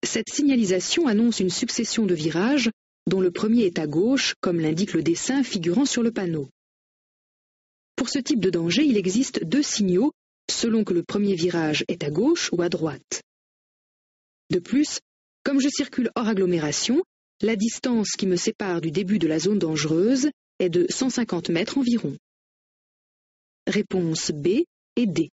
Cette signalisation annonce une succession de virages dont le premier est à gauche, comme l'indique le dessin figurant sur le panneau. Pour ce type de danger, il existe 2 signaux selon que le premier virage est à gauche ou à droite. De plus, comme je circule hors agglomération, la distance qui me sépare du début de la zone dangereuse est de 150 mètres environ. Réponse B et D.